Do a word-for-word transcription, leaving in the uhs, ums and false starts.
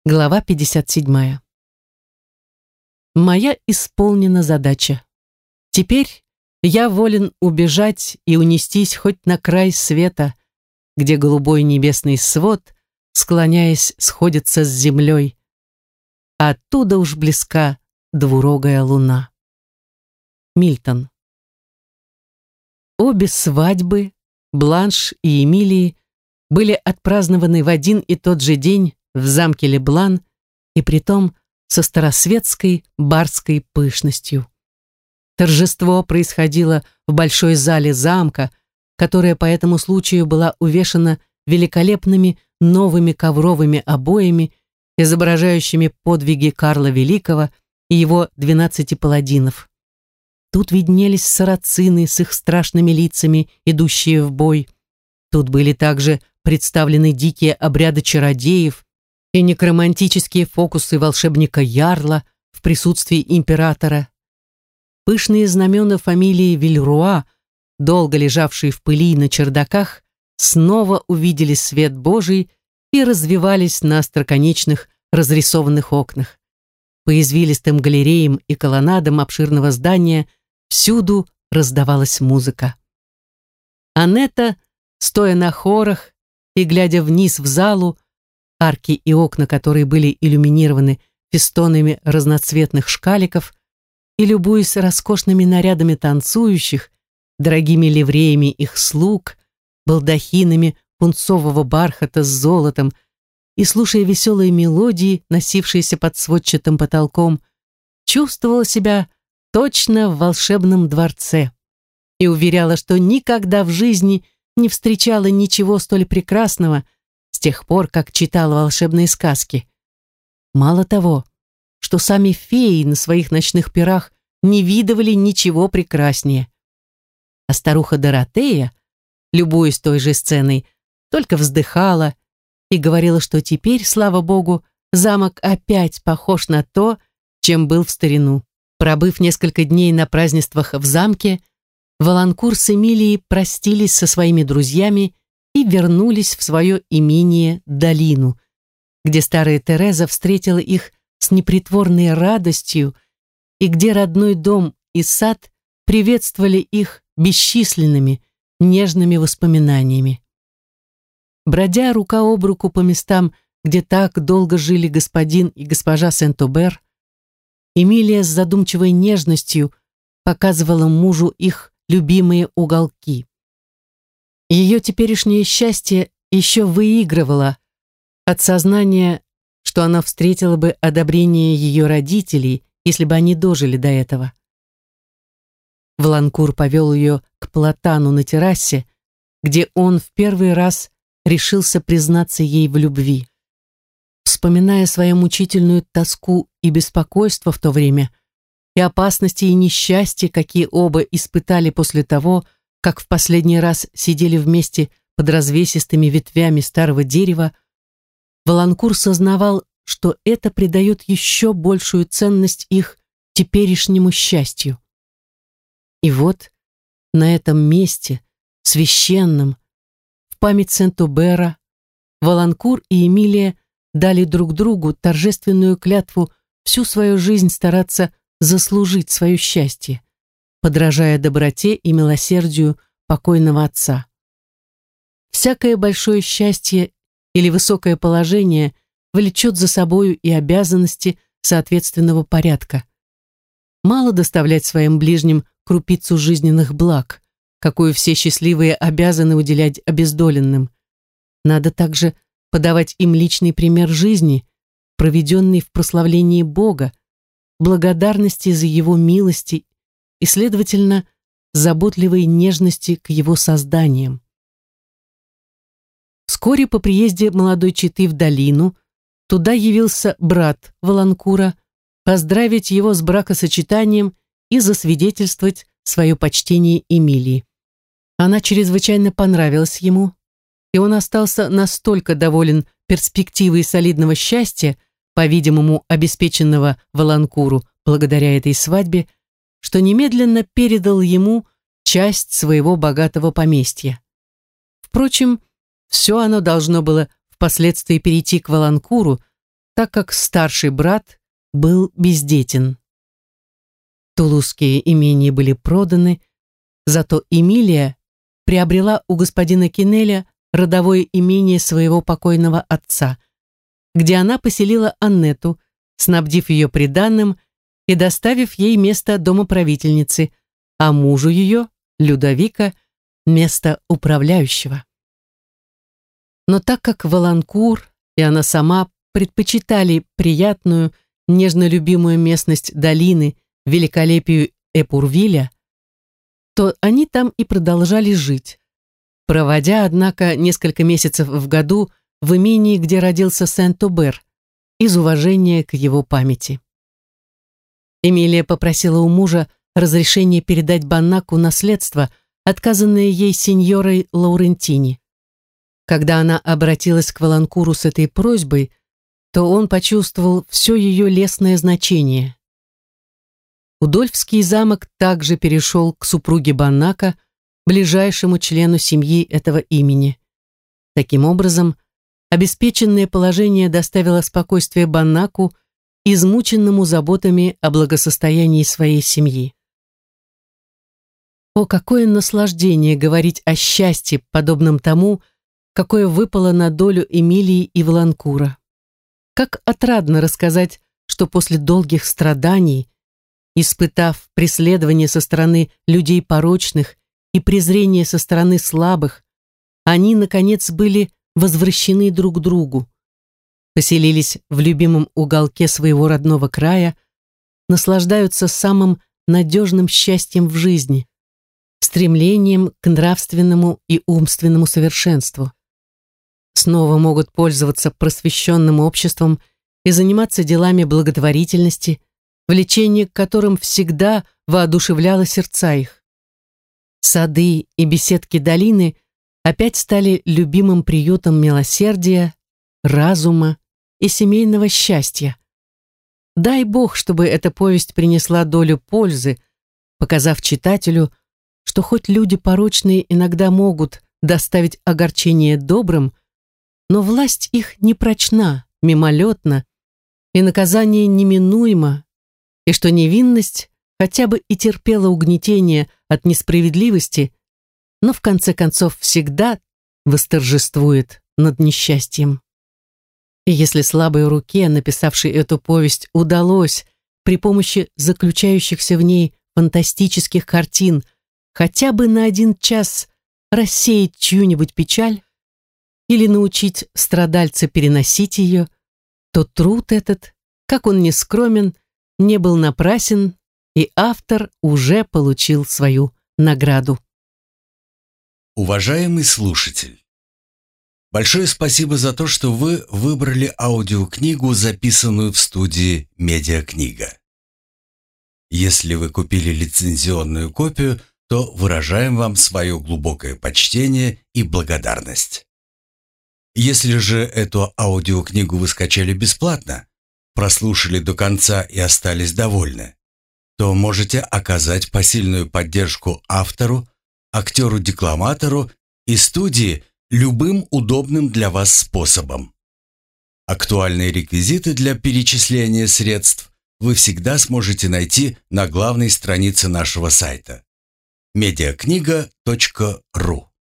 Глава пятьдесят седьмая. Моя исполнена задача. Теперь я волен убежать и унестись хоть на край света, где голубой небесный свод, склоняясь, сходится с землей. А оттуда уж близка двурогая луна. Мильтон. Обе свадьбы, Бланш и Эмилии, были отпразднованы в один и тот же день в замке Леблан, и притом со старосветской барской пышностью. Торжество происходило в большой зале замка, которая по этому случаю была увешана великолепными новыми ковровыми обоями, изображающими подвиги Карла Великого и его двенадцати паладинов. Тут виднелись сарацины с их страшными лицами, идущие в бой. Тут были также представлены дикие обряды чародеев и некромантические фокусы волшебника Ярла в присутствии императора. Пышные знамена фамилии Вильруа, долго лежавшие в пыли на чердаках, снова увидели свет Божий и развивались на остроконечных разрисованных окнах. По извилистым галереям и колоннадам обширного здания всюду раздавалась музыка. Анетта, стоя на хорах и глядя вниз в залу, арки и окна которой были иллюминированы фестонами разноцветных шкаликов, и любуясь роскошными нарядами танцующих, дорогими ливреями их слуг, балдахинами пунцового бархата с золотом, и слушая веселые мелодии, носившиеся под сводчатым потолком, чувствовала себя точно в волшебном дворце и уверяла, что никогда в жизни не встречала ничего столь прекрасного с тех пор, как читала волшебные сказки. Мало того, что сами феи на своих ночных пирах не видывали ничего прекраснее. А старуха Доротея, любуясь той же сценой, только вздыхала и говорила, что теперь, слава богу, замок опять похож на то, чем был в старину. Пробыв несколько дней на празднествах в замке, Валанкур с Эмилией простились со своими друзьями и вернулись в свое имение Долину, где старая Тереза встретила их с непритворной радостью и где родной дом и сад приветствовали их бесчисленными, нежными воспоминаниями. Бродя рука об руку по местам, где так долго жили господин и госпожа Сент-Обер, Эмилия с задумчивой нежностью показывала мужу их любимые уголки. Ее теперешнее счастье еще выигрывало от сознания, что она встретила бы одобрение ее родителей, если бы они дожили до этого. Валанкур повел ее к Платану на террасе, где он в первый раз решился признаться ей в любви. Вспоминая свою мучительную тоску и беспокойство в то время, и опасности и несчастья, какие оба испытали после того, как в последний раз сидели вместе под развесистыми ветвями старого дерева, Валанкур сознавал, что это придает еще большую ценность их теперешнему счастью. И вот на этом месте, священном, в память Сент-Обера, Валанкур и Эмилия дали друг другу торжественную клятву всю свою жизнь стараться заслужить свое счастье, подражая доброте и милосердию покойного отца. Всякое большое счастье или высокое положение влечет за собою и обязанности соответственного порядка. Мало доставлять своим ближним крупицу жизненных благ, какую все счастливые обязаны уделять обездоленным. Надо также подавать им личный пример жизни, проведенный в прославлении Бога, благодарности за Его милости и, следовательно, заботливой нежности к Его созданиям. Вскоре по приезде молодой четы в долину туда явился брат Валанкура поздравить его с бракосочетанием и засвидетельствовать свое почтение Эмилии. Она чрезвычайно понравилась ему, и он остался настолько доволен перспективой солидного счастья, по-видимому, обеспеченного Валанкуру благодаря этой свадьбе, что немедленно передал ему часть своего богатого поместья. Впрочем, все оно должно было впоследствии перейти к Валанкуру, так как старший брат был бездетен. Тулузские имения были проданы, зато Эмилия приобрела у господина Кинеля родовое имение своего покойного отца, где она поселила Аннету, снабдив ее приданым и доставив ей место домоправительницы, а мужу ее, Людовика, место управляющего. Но так как Валанкур и она сама предпочитали приятную, нежно любимую местность долины великолепию Эпурвиля, то они там и продолжали жить, проводя, однако, несколько месяцев в году в имении, где родился Сент-Обер, из уважения к его памяти. Эмилия попросила у мужа разрешения передать Баннаку наследство, отказанное ей сеньорой Лаурентини. Когда она обратилась к Валанкуру с этой просьбой, то он почувствовал все ее лестное значение. Удольфский замок также перешел к супруге Баннака, ближайшему члену семьи этого имени. Таким образом, обеспеченное положение доставило спокойствие Баннаку, измученному заботами о благосостоянии своей семьи. О, какое наслаждение говорить о счастье, подобном тому, какое выпало на долю Эмилии и Валанкура. Как отрадно рассказать, что после долгих страданий, испытав преследование со стороны людей порочных и презрение со стороны слабых, они, наконец, были возвращены друг к другу, поселились в любимом уголке своего родного края, наслаждаются самым надежным счастьем в жизни, стремлением к нравственному и умственному совершенству. Снова могут пользоваться просвещенным обществом и заниматься делами благотворительности, влечение к которым всегда воодушевляло сердца их. Сады и беседки долины опять стали любимым приютом милосердия, разума и семейного счастья. Дай Бог, чтобы эта повесть принесла долю пользы, показав читателю, что хоть люди порочные иногда могут доставить огорчение добрым, но власть их не прочна, мимолетна, и наказание неминуемо, и что невинность хотя бы и терпела угнетение от несправедливости, но в конце концов всегда восторжествует над несчастьем. И если слабой руке, написавшей эту повесть, удалось при помощи заключающихся в ней фантастических картин хотя бы на один час рассеять чью-нибудь печаль или научить страдальца переносить ее, то труд этот, как он ни скромен, не был напрасен, и автор уже получил свою награду. Уважаемый слушатель, большое спасибо за то, что вы выбрали аудиокнигу, записанную в студии «Медиакнига». Если вы купили лицензионную копию, то выражаем вам свое глубокое почтение и благодарность. Если же эту аудиокнигу вы скачали бесплатно, прослушали до конца и остались довольны, то можете оказать посильную поддержку автору, актеру-декламатору и студии любым удобным для вас способом. Актуальные реквизиты для перечисления средств вы всегда сможете найти на главной странице нашего сайта медиакнига точка ру.